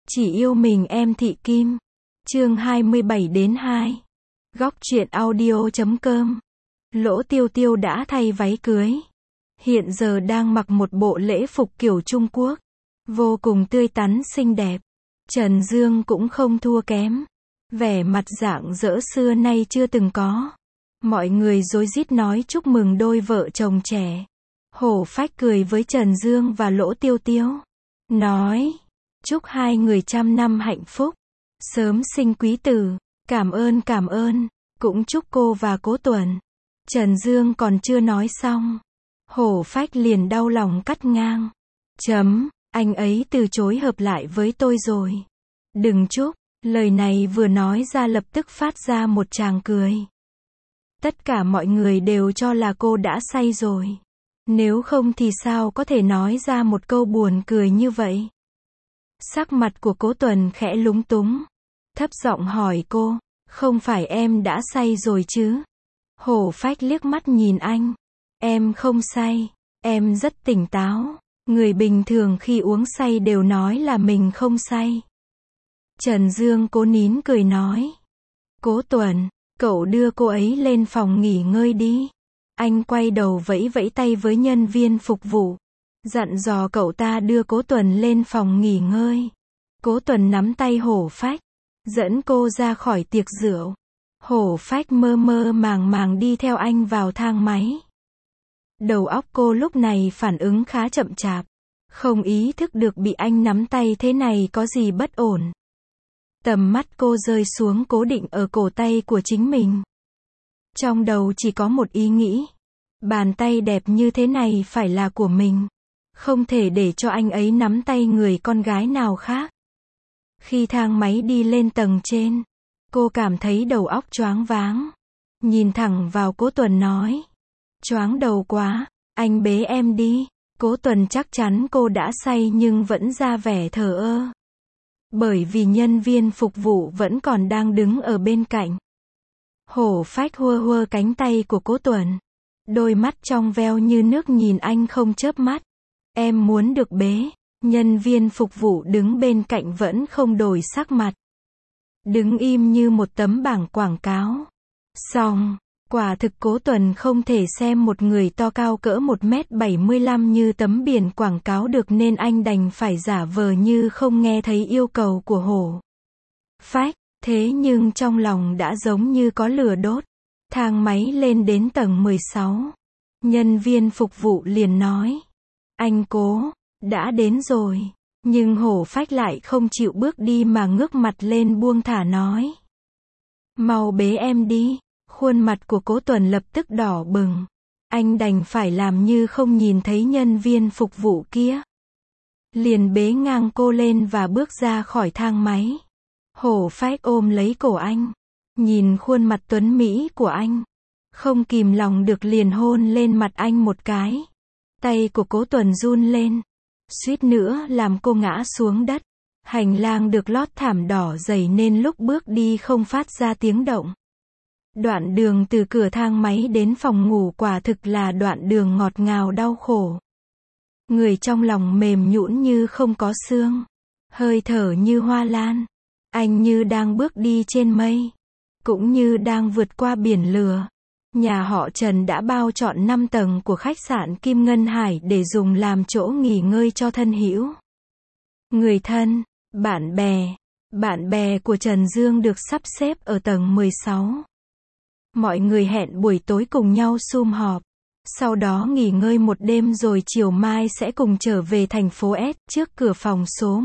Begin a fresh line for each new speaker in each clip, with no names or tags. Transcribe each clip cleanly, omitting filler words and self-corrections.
Chỉ yêu mình em Thị Kim. Chương 27-2. Góc truyện audio.com. Lỗ Tiêu Tiêu đã thay váy cưới. Hiện giờ đang mặc một bộ lễ phục kiểu Trung Quốc. Vô cùng tươi tắn xinh đẹp. Trần Dương cũng không thua kém. Vẻ mặt rạng rỡ xưa nay chưa từng có. Mọi người rối rít nói chúc mừng đôi vợ chồng trẻ. Hổ Phách cười với Trần Dương và Lỗ Tiêu Tiêu. Nói, chúc hai người trăm năm hạnh phúc, sớm sinh quý tử, cảm ơn, cũng chúc cô và Cố Tuần. Trần Dương còn chưa nói xong. Hổ Phách liền đau lòng cắt ngang. Anh ấy từ chối hợp lại với tôi rồi. Đừng chúc, lời này vừa nói ra lập tức phát ra một tràng cười. Tất cả mọi người đều cho là cô đã say rồi. Nếu không thì sao có thể nói ra một câu buồn cười như vậy. Sắc mặt của Cố Tuần khẽ lúng túng. Thấp giọng hỏi cô, không phải em đã say rồi chứ? Hổ Phách liếc mắt nhìn anh. Em không say, em rất tỉnh táo. Người bình thường khi uống say đều nói là mình không say. Trần Dương cố nín cười nói. Cố Tuần, cậu đưa cô ấy lên phòng nghỉ ngơi đi. Anh quay đầu vẫy vẫy tay với nhân viên phục vụ. Dặn dò cậu ta đưa Cố Tuần lên phòng nghỉ ngơi. Cố Tuần nắm tay Hổ Phách, dẫn cô ra khỏi tiệc rượu. Hổ Phách mơ mơ màng màng đi theo anh vào thang máy. Đầu óc cô lúc này phản ứng khá chậm chạp. Không ý thức được bị anh nắm tay thế này có gì bất ổn. Tầm mắt cô rơi xuống cố định ở cổ tay của chính mình. Trong đầu chỉ có một ý nghĩ. Bàn tay đẹp như thế này phải là của mình. Không thể để cho anh ấy nắm tay người con gái nào khác. Khi thang máy đi lên tầng trên, cô cảm thấy đầu óc choáng váng. Nhìn thẳng vào Cố Tuần nói. Choáng đầu quá, anh bế em đi. Cố Tuần chắc chắn cô đã say nhưng vẫn ra vẻ thờ ơ. Bởi vì nhân viên phục vụ vẫn còn đang đứng ở bên cạnh. Hổ Phách hua cánh tay của Cố Tuần. Đôi mắt trong veo như nước nhìn anh không chớp mắt. Em muốn được bế. Nhân viên phục vụ đứng bên cạnh vẫn không đổi sắc mặt. Đứng im như một tấm bảng quảng cáo. Xong, quả thực Cố Tuần không thể xem một người to cao cỡ 1m75 như tấm biển quảng cáo được nên anh đành phải giả vờ như không nghe thấy yêu cầu của Hổ Phách. Thế nhưng trong lòng đã giống như có lửa đốt. Thang máy lên đến tầng 16. Nhân viên phục vụ liền nói. Anh Cố, đã đến rồi. Nhưng Hổ Phách lại không chịu bước đi mà ngước mặt lên buông thả nói. Mau bế em đi. Khuôn mặt của Cố Tuần lập tức đỏ bừng. Anh đành phải làm như không nhìn thấy nhân viên phục vụ kia. Liền bế ngang cô lên và bước ra khỏi thang máy. Hổ Phách ôm lấy cổ anh. Nhìn khuôn mặt tuấn mỹ của anh. Không kìm lòng được liền hôn lên mặt anh một cái. Tay của Cố Tuần run lên. Suýt nữa làm cô ngã xuống đất. Hành lang được lót thảm đỏ dày nên lúc bước đi không phát ra tiếng động. Đoạn đường từ cửa thang máy đến phòng ngủ quả thực là đoạn đường ngọt ngào đau khổ. Người trong lòng mềm nhũn như không có xương. Hơi thở như hoa lan. Anh như đang bước đi trên mây. Cũng như đang vượt qua biển lửa. Nhà họ Trần đã bao trọn 5 tầng của khách sạn Kim Ngân Hải để dùng làm chỗ nghỉ ngơi cho thân hữu. Người thân, bạn bè của Trần Dương được sắp xếp ở tầng 16. Mọi người hẹn buổi tối cùng nhau sum họp. Sau đó nghỉ ngơi một đêm rồi chiều mai sẽ cùng trở về thành phố S. Trước cửa phòng số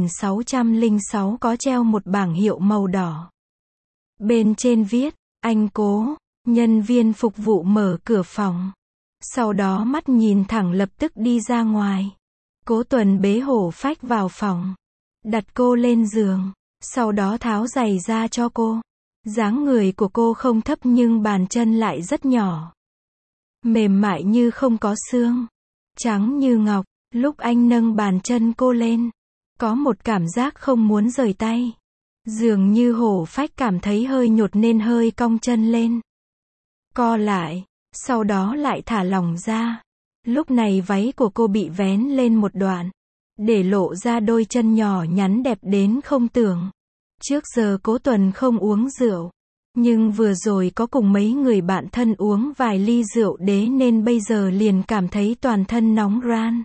1606 có treo một bảng hiệu màu đỏ. Bên trên viết, anh Cố. Nhân viên phục vụ mở cửa phòng. Sau đó mắt nhìn thẳng lập tức đi ra ngoài. Cố Tuần bế Hổ Phách vào phòng. Đặt cô lên giường. Sau đó tháo giày ra cho cô. Dáng người của cô không thấp nhưng bàn chân lại rất nhỏ. Mềm mại như không có xương. Trắng như ngọc. Lúc anh nâng bàn chân cô lên. Có một cảm giác không muốn rời tay. Dường như Hổ Phách cảm thấy hơi nhột nên hơi cong chân lên. Co lại. Sau đó lại thả lỏng ra. Lúc này váy của cô bị vén lên một đoạn. để lộ ra đôi chân nhỏ nhắn đẹp đến không tưởng. Trước giờ Cố Tuần không uống rượu, nhưng vừa rồi có cùng mấy người bạn thân uống vài ly rượu đế nên bây giờ liền cảm thấy toàn thân nóng ran.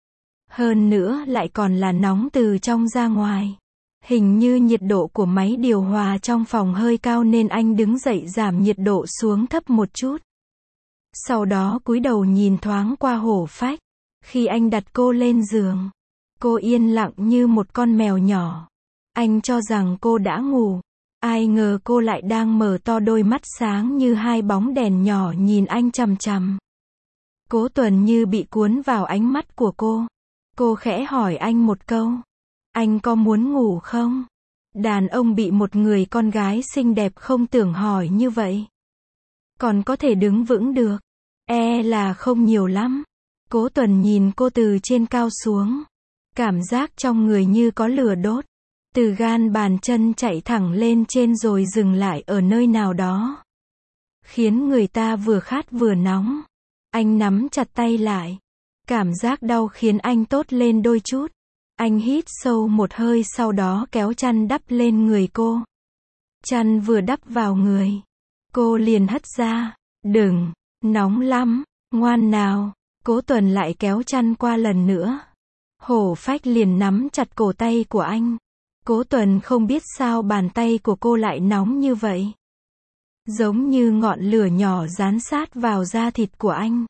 Hơn nữa lại còn là nóng từ trong ra ngoài. Hình như nhiệt độ của máy điều hòa trong phòng hơi cao nên anh đứng dậy giảm nhiệt độ xuống thấp một chút. Sau đó cúi đầu nhìn thoáng qua Hổ Phách. Khi anh đặt cô lên giường, cô yên lặng như một con mèo nhỏ. Anh cho rằng cô đã ngủ. Ai ngờ cô lại đang mở to đôi mắt sáng như hai bóng đèn nhỏ nhìn anh chằm chằm. Cố Tuần như bị cuốn vào ánh mắt của cô. Cô khẽ hỏi anh một câu. Anh có muốn ngủ không? Đàn ông bị một người con gái xinh đẹp không tưởng hỏi như vậy. Còn có thể đứng vững được. Là không nhiều lắm. Cố Tuần nhìn cô từ trên cao xuống. Cảm giác trong người như có lửa đốt. Từ gan bàn chân chạy thẳng lên trên rồi dừng lại ở nơi nào đó. Khiến người ta vừa khát vừa nóng. Anh nắm chặt tay lại. Cảm giác đau khiến anh tốt lên đôi chút. Anh hít sâu một hơi sau đó kéo chăn đắp lên người cô. Chăn vừa đắp vào người, cô liền hất ra. Đừng, nóng lắm, ngoan nào. Cố Tuần lại kéo chăn qua lần nữa. Hổ Phách liền nắm chặt cổ tay của anh. Cố Tuần không biết sao bàn tay của cô lại nóng như vậy. Giống như ngọn lửa nhỏ dán sát vào da thịt của anh.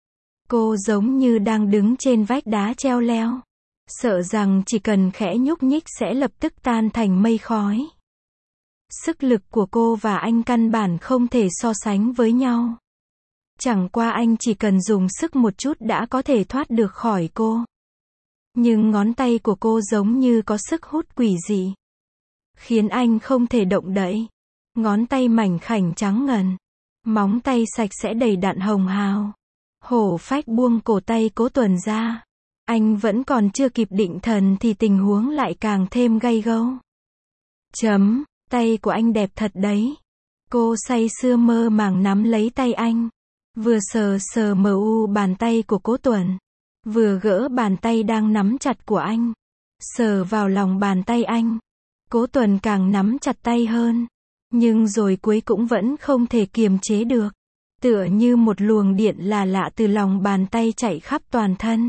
Cô giống như đang đứng trên vách đá treo leo. Sợ rằng chỉ cần khẽ nhúc nhích sẽ lập tức tan thành mây khói. Sức lực của cô và anh căn bản không thể so sánh với nhau. Chẳng qua anh chỉ cần dùng sức một chút đã có thể thoát được khỏi cô. Nhưng ngón tay của cô giống như có sức hút quỷ dị. Khiến anh không thể động đậy. Ngón tay mảnh khảnh trắng ngần. Móng tay sạch sẽ đầy đặn hồng hào. Hổ Phách buông cổ tay Cố Tuần ra. Anh vẫn còn chưa kịp định thần thì tình huống lại càng thêm gay gâu. Tay của anh đẹp thật đấy. Cô say sưa mơ màng nắm lấy tay anh. Vừa sờ sờ mờ u bàn tay của Cố Tuần. Vừa gỡ bàn tay đang nắm chặt của anh. Sờ vào lòng bàn tay anh. Cố Tuần càng nắm chặt tay hơn. Nhưng rồi cuối cũng vẫn không thể kiềm chế được. Tựa như một luồng điện là lạ từ lòng bàn tay chạy khắp toàn thân.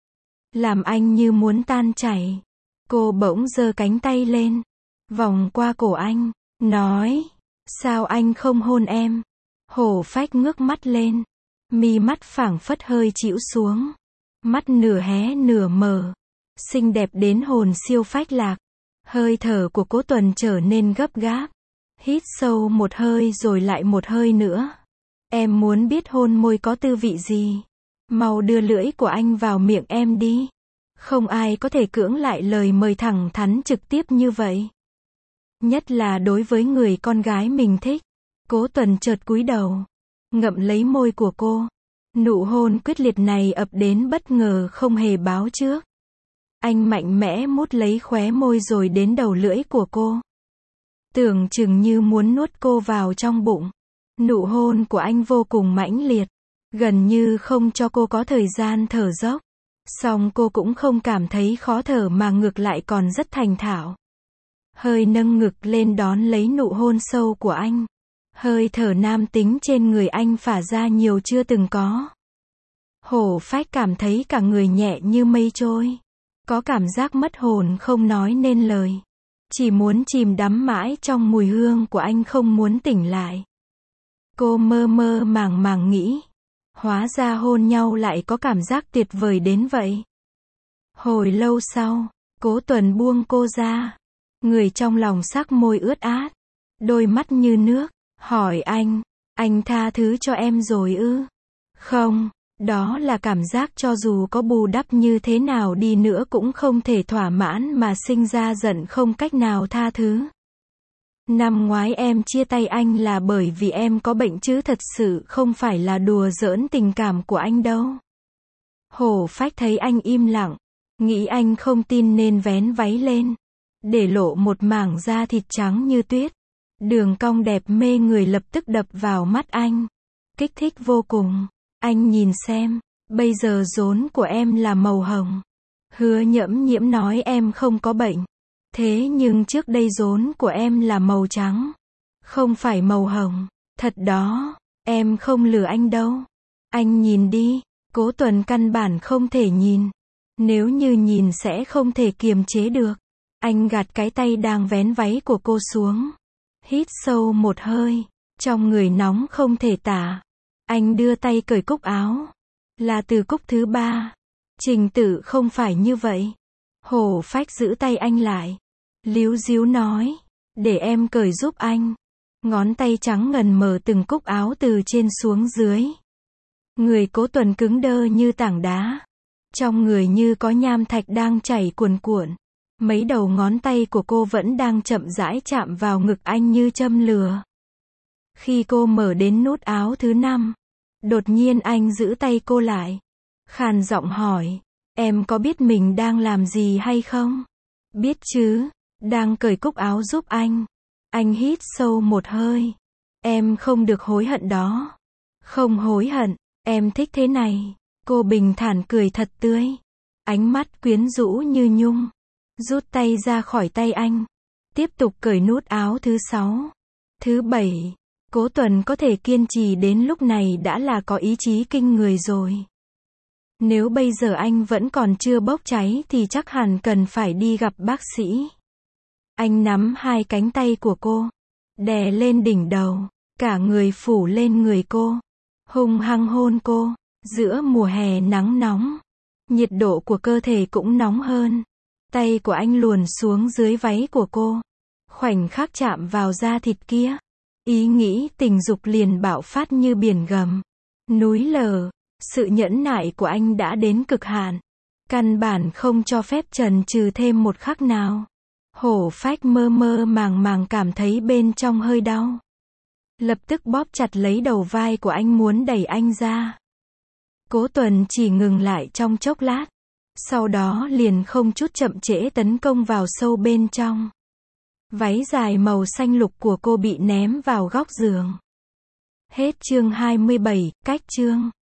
Làm anh như muốn tan chảy. Cô bỗng giơ cánh tay lên. Vòng qua cổ anh. Nói. Sao anh không hôn em? Hổ Phách ngước mắt lên. Mi mắt phảng phất hơi chĩu xuống. Mắt nửa hé nửa mở. Xinh đẹp đến hồn siêu phách lạc. Hơi thở của Cố Tuần trở nên gấp gáp. Hít sâu một hơi rồi lại một hơi nữa. Em muốn biết hôn môi có tư vị gì? Mau đưa lưỡi của anh vào miệng em đi. Không ai có thể cưỡng lại lời mời thẳng thắn trực tiếp như vậy. Nhất là đối với người con gái mình thích. Cố Tuần chợt cúi đầu. Ngậm lấy môi của cô. Nụ hôn quyết liệt này ập đến bất ngờ không hề báo trước. Anh mạnh mẽ mút lấy khóe môi rồi đến đầu lưỡi của cô. Tưởng chừng như muốn nuốt cô vào trong bụng. Nụ hôn của anh vô cùng mãnh liệt. Gần như không cho cô có thời gian thở dốc. Song cô cũng không cảm thấy khó thở mà ngược lại còn rất thành thạo. Hơi nâng ngực lên đón lấy nụ hôn sâu của anh. Hơi thở nam tính trên người anh phả ra nhiều chưa từng có. Hổ Phách cảm thấy cả người nhẹ như mây trôi. Có cảm giác mất hồn không nói nên lời. Chỉ muốn chìm đắm mãi trong mùi hương của anh không muốn tỉnh lại. Cô mơ mơ màng màng nghĩ. Hóa ra hôn nhau lại có cảm giác tuyệt vời đến vậy. Hồi lâu sau, Cố Tuần buông cô ra. Người trong lòng sắc môi ướt át. Đôi mắt như nước. Hỏi anh tha thứ cho em rồi ư? Không, đó là cảm giác cho dù có bù đắp như thế nào đi nữa cũng không thể thỏa mãn mà sinh ra giận không cách nào tha thứ. Năm ngoái em chia tay anh là bởi vì em có bệnh chứ thật sự không phải là đùa giỡn tình cảm của anh đâu. Hổ Phách thấy anh im lặng, nghĩ anh không tin nên vén váy lên, để lộ một mảng da thịt trắng như tuyết. Đường cong đẹp mê người lập tức đập vào mắt anh. Kích thích vô cùng. Anh nhìn xem, bây giờ rốn của em là màu hồng. Hứa Nhẫm Nhiễm nói em không có bệnh. Thế nhưng trước đây rốn của em là màu trắng, không phải màu hồng. Thật đó, em không lừa anh đâu. Anh nhìn đi. Cố Tuần căn bản không thể nhìn. Nếu như nhìn sẽ không thể kiềm chế được. Anh gạt cái tay đang vén váy của cô xuống. Hít sâu một hơi. Trong người nóng không thể tả. Anh đưa tay cởi cúc áo. Là từ cúc thứ 3. Trình tự không phải như vậy. Hổ Phách giữ tay anh lại. Líu díu nói. Để em cởi giúp anh. Ngón tay trắng ngần mở từng cúc áo từ trên xuống dưới. Người Cố Tuần cứng đơ như tảng đá. Trong người như có nham thạch đang chảy cuồn cuộn. Mấy đầu ngón tay của cô vẫn đang chậm rãi chạm vào ngực anh như châm lửa. Khi cô mở đến nút áo thứ 5, đột nhiên anh giữ tay cô lại. Khàn giọng hỏi, em có biết mình đang làm gì hay không? Biết chứ, đang cởi cúc áo giúp anh. Anh hít sâu một hơi. Em không được hối hận đó. Không hối hận, em thích thế này. Cô bình thản cười thật tươi. Ánh mắt quyến rũ như nhung. Rút tay ra khỏi tay anh. Tiếp tục cởi nút áo thứ 6. Thứ 7. Cố Tuần có thể kiên trì đến lúc này đã là có ý chí kinh người rồi. Nếu bây giờ anh vẫn còn chưa bốc cháy thì chắc hẳn cần phải đi gặp bác sĩ. Anh nắm hai cánh tay của cô, đè lên đỉnh đầu, cả người phủ lên người cô, hung hăng hôn cô. Giữa mùa hè nắng nóng, nhiệt độ của cơ thể cũng nóng hơn. Tay của anh luồn xuống dưới váy của cô, khoảnh khắc chạm vào da thịt kia, ý nghĩ tình dục liền bạo phát như biển gầm, núi lở. Sự nhẫn nại của anh đã đến cực hạn, căn bản không cho phép chần chừ thêm một khắc nào. Hổ Phách mơ mơ màng màng cảm thấy bên trong hơi đau. Lập tức bóp chặt lấy đầu vai của anh muốn đẩy anh ra. Cố Tuần chỉ ngừng lại trong chốc lát. Sau đó liền không chút chậm trễ tấn công vào sâu bên trong. Váy dài màu xanh lục của cô bị ném vào góc giường. Hết chương 27, cách chương.